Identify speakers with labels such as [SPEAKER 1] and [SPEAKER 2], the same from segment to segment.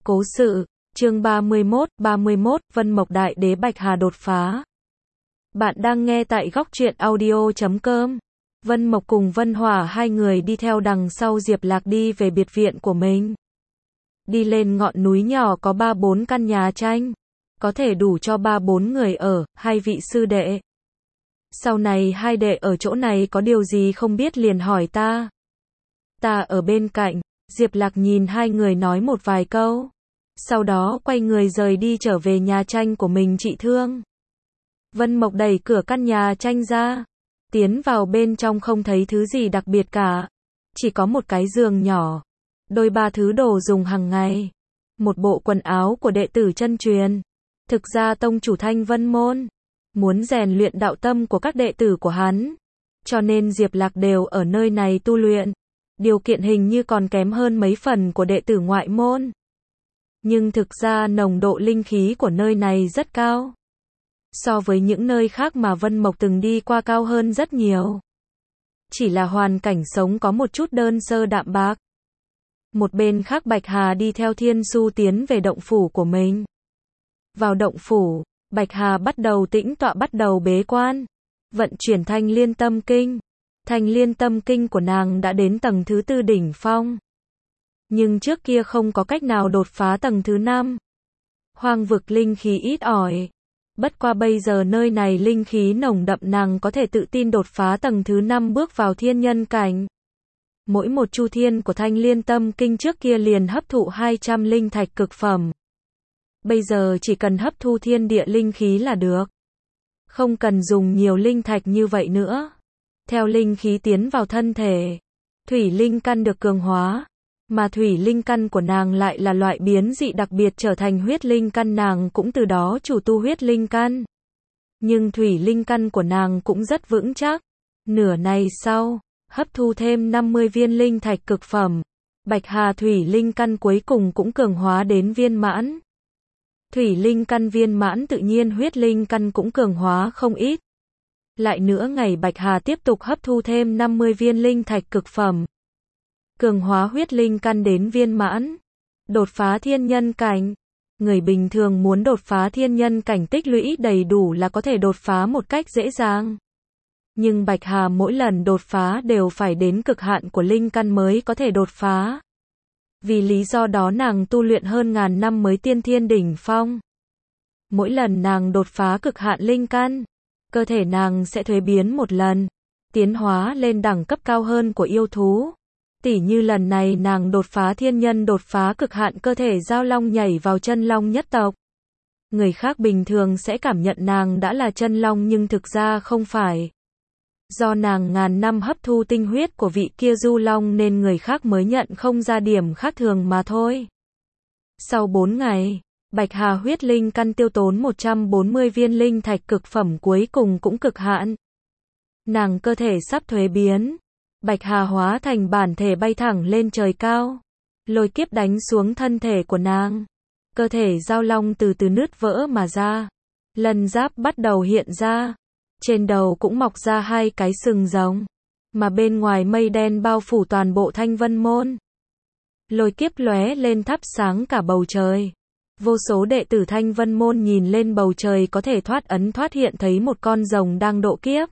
[SPEAKER 1] Cố sự, chương 31, Vân Mộc Đại Đế Bạch Hà đột phá. Bạn đang nghe tại góc truyện audio.com. Vân Mộc cùng Vân Hỏa hai người đi theo đằng sau Diệp Lạc đi về biệt viện của mình. Đi lên ngọn núi nhỏ có 3-4 căn nhà tranh, có thể đủ cho 3-4 người ở, hai vị sư đệ. Sau này hai đệ ở chỗ này có điều gì không biết liền hỏi ta. Ta ở bên cạnh. Diệp Lạc nhìn hai người nói một vài câu. Sau đó quay người rời đi trở về nhà tranh của mình trị thương. Vân Mộc đẩy cửa căn nhà tranh ra. Tiến vào bên trong không thấy thứ gì đặc biệt cả. Chỉ có một cái giường nhỏ. Đôi ba thứ đồ dùng hàng ngày. Một bộ quần áo của đệ tử chân truyền. Thực ra tông chủ Thanh Vân Môn muốn rèn luyện đạo tâm của các đệ tử của hắn. Cho nên Diệp Lạc đều ở nơi này tu luyện. Điều kiện hình như còn kém hơn mấy phần của đệ tử ngoại môn. Nhưng thực ra nồng độ linh khí của nơi này rất cao. So với những nơi khác mà Vân Mộc từng đi qua cao hơn rất nhiều. Chỉ là hoàn cảnh sống có một chút đơn sơ đạm bạc. Một bên khác Bạch Hà đi theo Thiên Su tiến về động phủ của mình. Vào động phủ, Bạch Hà bắt đầu tĩnh tọa bắt đầu bế quan. Vận chuyển Thanh Liên Tâm Kinh. Thanh Liên Tâm Kinh của nàng đã đến tầng thứ 4 đỉnh phong. Nhưng trước kia không có cách nào đột phá tầng thứ 5. Hoang vực linh khí ít ỏi. Bất qua bây giờ nơi này linh khí nồng đậm nàng có thể tự tin đột phá tầng thứ 5 bước vào thiên nhân cảnh. Mỗi một chu thiên của Thanh Liên Tâm Kinh trước kia liền hấp thụ 200 linh thạch cực phẩm. Bây giờ chỉ cần hấp thu thiên địa linh khí là được. Không cần dùng nhiều linh thạch như vậy nữa. Theo linh khí tiến vào thân thể, thủy linh căn được cường hóa, mà thủy linh căn của nàng lại là loại biến dị đặc biệt trở thành huyết linh căn, nàng cũng từ đó chủ tu huyết linh căn. Nhưng thủy linh căn của nàng cũng rất vững chắc. Nửa này sau, hấp thu thêm 50 viên linh thạch cực phẩm, Bạch Hà thủy linh căn cuối cùng cũng cường hóa đến viên mãn. Thủy linh căn viên mãn tự nhiên huyết linh căn cũng cường hóa không ít. Lại nữa ngày Bạch Hà tiếp tục hấp thu thêm 50 viên linh thạch cực phẩm. Cường hóa huyết linh căn đến viên mãn. Đột phá thiên nhân cảnh. Người bình thường muốn đột phá thiên nhân cảnh tích lũy đầy đủ là có thể đột phá một cách dễ dàng. Nhưng Bạch Hà mỗi lần đột phá đều phải đến cực hạn của linh căn mới có thể đột phá. Vì lý do đó nàng tu luyện hơn ngàn năm mới tiên thiên đỉnh phong. Mỗi lần nàng đột phá cực hạn linh căn, cơ thể nàng sẽ thuế biến một lần, tiến hóa lên đẳng cấp cao hơn của yêu thú. Tỉ như lần này nàng đột phá thiên nhân, đột phá cực hạn cơ thể giao long nhảy vào chân long nhất tộc. Người khác bình thường sẽ cảm nhận nàng đã là chân long nhưng thực ra không phải. Do nàng ngàn năm hấp thu tinh huyết của vị kia du long nên người khác mới nhận không ra điểm khác thường mà thôi. Sau 4 ngày, Bạch Hà huyết linh căn tiêu tốn 140 viên linh thạch cực phẩm cuối cùng cũng cực hạn. Nàng cơ thể sắp thuế biến. Bạch Hà hóa thành bản thể bay thẳng lên trời cao. Lôi kiếp đánh xuống thân thể của nàng. Cơ thể giao long từ từ nứt vỡ mà ra. Lân giáp bắt đầu hiện ra. Trên đầu cũng mọc ra 2 cái sừng rồng. Mà bên ngoài mây đen bao phủ toàn bộ Thanh Vân Môn. Lôi kiếp lóe lên thắp sáng cả bầu trời. Vô số đệ tử Thanh Vân Môn nhìn lên bầu trời có thể thoát ấn thoát hiện thấy một con rồng đang độ kiếp.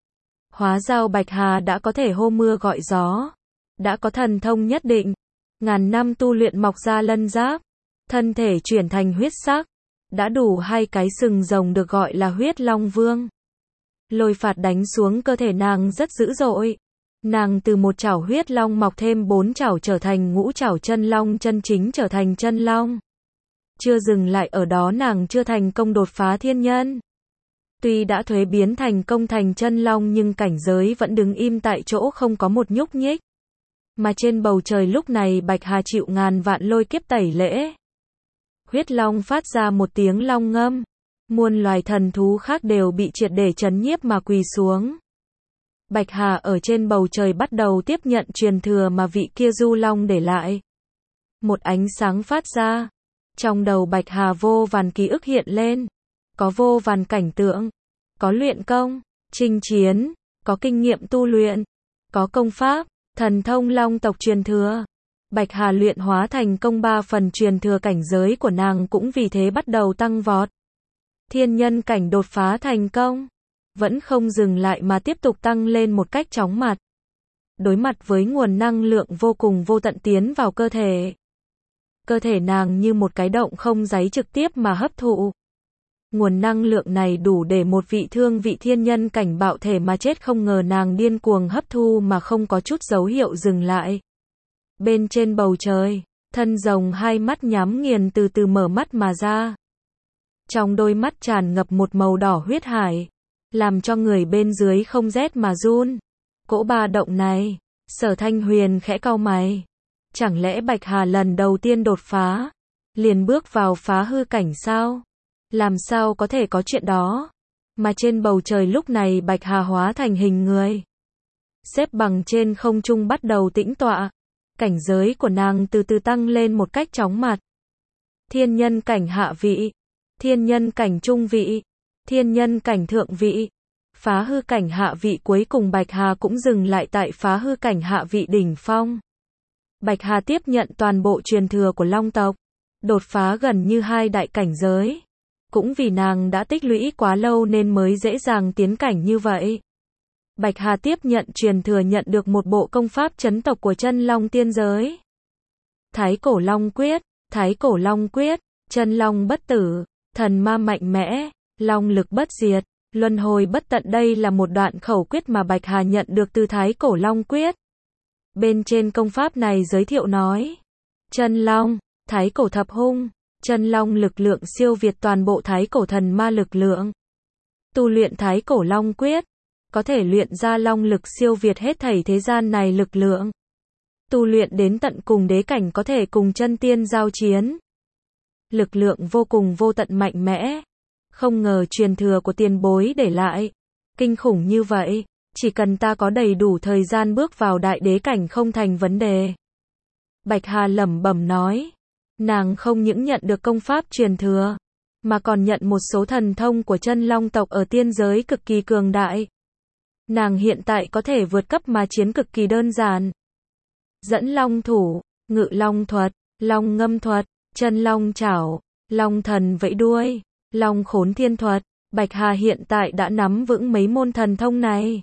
[SPEAKER 1] Hóa ra Bạch Hà đã có thể hô mưa gọi gió. Đã có thần thông nhất định. Ngàn năm tu luyện mọc ra lân giáp. Thân thể chuyển thành huyết sắc. Đã đủ 2 cái sừng rồng được gọi là huyết long vương. Lôi phạt đánh xuống cơ thể nàng rất dữ dội. Nàng từ một chảo huyết long mọc thêm 4 chảo trở thành ngũ chảo chân long, chân chính trở thành chân long. Chưa dừng lại ở đó, nàng chưa thành công đột phá thiên nhân. Tuy đã thuế biến thành công thành chân long nhưng cảnh giới vẫn đứng im tại chỗ không có một nhúc nhích. Mà trên bầu trời lúc này Bạch Hà chịu ngàn vạn lôi kiếp tẩy lễ. Huyết long phát ra một tiếng long ngâm. Muôn loài thần thú khác đều bị triệt để trấn nhiếp mà quỳ xuống. Bạch Hà ở trên bầu trời bắt đầu tiếp nhận truyền thừa mà vị kia du long để lại. Một ánh sáng phát ra. Trong đầu Bạch Hà vô vàn ký ức hiện lên. Có vô vàn cảnh tượng. Có luyện công, chinh chiến, có kinh nghiệm tu luyện, có công pháp, thần thông long tộc truyền thừa. Bạch Hà luyện hóa thành công 3 phần, truyền thừa cảnh giới của nàng cũng vì thế bắt đầu tăng vọt. Thiên nhân cảnh đột phá thành công, vẫn không dừng lại mà tiếp tục tăng lên một cách chóng mặt. Đối mặt với nguồn năng lượng vô cùng vô tận tiến vào cơ thể. Cơ thể nàng như một cái động không đáy trực tiếp mà hấp thụ. Nguồn năng lượng này đủ để một vị thương vị thiên nhân cảnh bạo thể mà chết, không ngờ nàng điên cuồng hấp thu mà không có chút dấu hiệu dừng lại. Bên trên bầu trời, thân rồng hai mắt nhắm nghiền từ từ mở mắt mà ra. Trong đôi mắt tràn ngập một màu đỏ huyết hải, làm cho người bên dưới không rét mà run. Cỗ ba động này, Sở Thanh Huyền khẽ cau mày. Chẳng lẽ Bạch Hà lần đầu tiên đột phá, liền bước vào phá hư cảnh sao? Làm sao có thể có chuyện đó? Mà trên bầu trời lúc này Bạch Hà hóa thành hình người, xếp bằng trên không trung bắt đầu tĩnh tọa. Cảnh giới của nàng từ từ tăng lên một cách chóng mặt. Thiên nhân cảnh hạ vị, thiên nhân cảnh trung vị, thiên nhân cảnh thượng vị, phá hư cảnh hạ vị, cuối cùng Bạch Hà cũng dừng lại tại phá hư cảnh hạ vị đỉnh phong. Bạch Hà tiếp nhận toàn bộ truyền thừa của Long tộc, đột phá gần như 2 đại cảnh giới. Cũng vì nàng đã tích lũy quá lâu nên mới dễ dàng tiến cảnh như vậy. Bạch Hà tiếp nhận truyền thừa, nhận được một bộ công pháp chấn tộc của chân long tiên giới. Thái Cổ Long Quyết, Thái Cổ Long Quyết, chân long bất tử, thần ma mạnh mẽ, long lực bất diệt, luân hồi bất tận. Đây là một đoạn khẩu quyết mà Bạch Hà nhận được từ Thái Cổ Long Quyết. Bên trên công pháp này giới thiệu nói, chân long, Thái Cổ thập hung, chân long lực lượng siêu việt toàn bộ Thái Cổ thần ma lực lượng. Tu luyện Thái Cổ Long Quyết, có thể luyện ra long lực siêu việt hết thảy thế gian này lực lượng. Tu luyện đến tận cùng đế cảnh có thể cùng chân tiên giao chiến. Lực lượng vô cùng vô tận mạnh mẽ. Không ngờ truyền thừa của tiền bối để lại kinh khủng như vậy, chỉ cần ta có đầy đủ thời gian bước vào đại đế cảnh không thành vấn đề. Bạch Hà lẩm bẩm nói, nàng không những nhận được công pháp truyền thừa, mà còn nhận một số thần thông của chân long tộc ở tiên giới cực kỳ cường đại. Nàng hiện tại có thể vượt cấp mà chiến cực kỳ đơn giản. Dẫn long thủ, ngự long thuật, long ngâm thuật, chân long chảo, long thần vẫy đuôi, long khốn thiên thuật. Bạch Hà hiện tại đã nắm vững mấy môn thần thông này.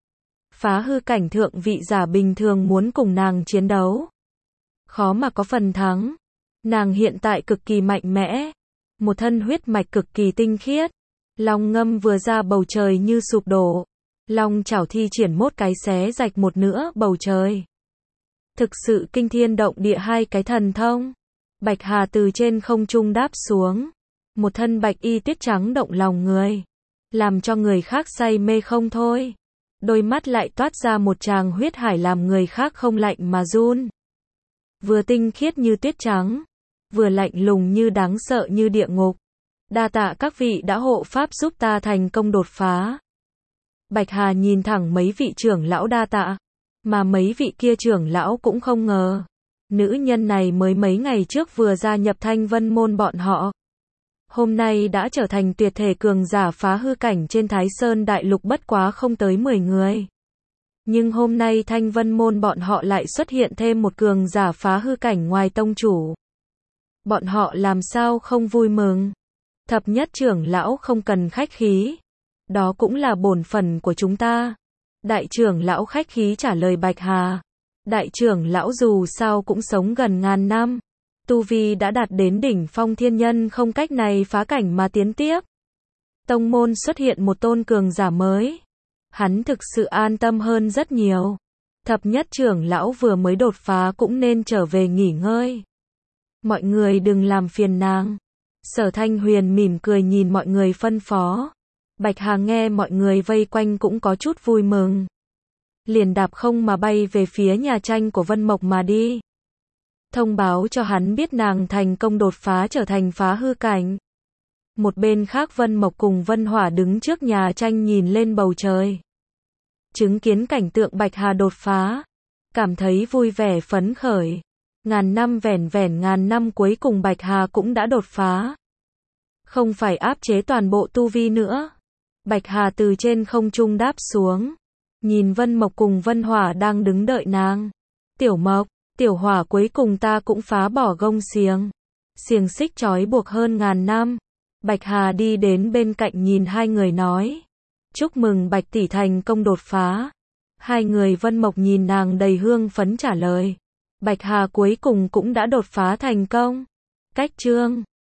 [SPEAKER 1] Phá hư cảnh thượng vị giả bình thường muốn cùng nàng chiến đấu, khó mà có phần thắng. Nàng hiện tại cực kỳ mạnh mẽ, một thân huyết mạch cực kỳ tinh khiết. Long ngâm vừa ra bầu trời như sụp đổ. Long chảo thi triển một cái xé rạch một nửa bầu trời. Thực sự kinh thiên động địa, hai cái thần thông. Bạch Hà từ trên không trung đáp xuống. Một thân bạch y tuyết trắng động lòng người, làm cho người khác say mê không thôi. Đôi mắt lại toát ra một tràng huyết hải làm người khác không lạnh mà run. Vừa tinh khiết như tuyết trắng, vừa lạnh lùng như đáng sợ như địa ngục. Đa tạ các vị đã hộ pháp giúp ta thành công đột phá. Bạch Hà nhìn thẳng mấy vị trưởng lão đa tạ, mà mấy vị kia trưởng lão cũng không ngờ. Nữ nhân này mới mấy ngày trước vừa gia nhập Thanh Vân môn bọn họ. Hôm nay đã trở thành tuyệt thể cường giả phá hư cảnh trên Thái Sơn Đại Lục bất quá không tới 10 người. Nhưng hôm nay Thanh Vân môn bọn họ lại xuất hiện thêm một cường giả phá hư cảnh ngoài tông chủ. Bọn họ làm sao không vui mừng? Thập nhất trưởng lão không cần khách khí. Đó cũng là bổn phận của chúng ta. Đại trưởng lão khách khí trả lời Bạch Hà. Đại trưởng lão dù sao cũng sống gần ngàn năm. Tu vi đã đạt đến đỉnh phong thiên nhân, không cách này phá cảnh mà tiến tiếp. Tông môn xuất hiện một tôn cường giả mới. Hắn thực sự an tâm hơn rất nhiều. Thập nhất trưởng lão vừa mới đột phá cũng nên trở về nghỉ ngơi. Mọi người đừng làm phiền nàng. Sở Thanh Huyền mỉm cười nhìn mọi người phân phó. Bạch Hà nghe mọi người vây quanh cũng có chút vui mừng. Liền đạp không mà bay về phía nhà tranh của Vân Mộc mà đi. Thông báo cho hắn biết nàng thành công đột phá trở thành phá hư cảnh. Một bên khác Vân Mộc cùng Vân Hỏa đứng trước nhà tranh nhìn lên bầu trời. Chứng kiến cảnh tượng Bạch Hà đột phá, cảm thấy vui vẻ phấn khởi. Ngàn năm vẻn vẻn ngàn năm cuối cùng Bạch Hà cũng đã đột phá. Không phải áp chế toàn bộ tu vi nữa. Bạch Hà từ trên không trung đáp xuống. Nhìn Vân Mộc cùng Vân Hỏa đang đứng đợi nàng. Tiểu Mộc, Tiểu Hỏa cuối cùng ta cũng phá bỏ gông xiềng. Xiềng xích trói buộc hơn ngàn năm. Bạch Hà đi đến bên cạnh nhìn hai người nói. Chúc mừng Bạch tỷ thành công đột phá. Hai người Vân Mộc nhìn nàng đầy hương phấn trả lời. Bạch Hà cuối cùng cũng đã đột phá thành công. Cách chương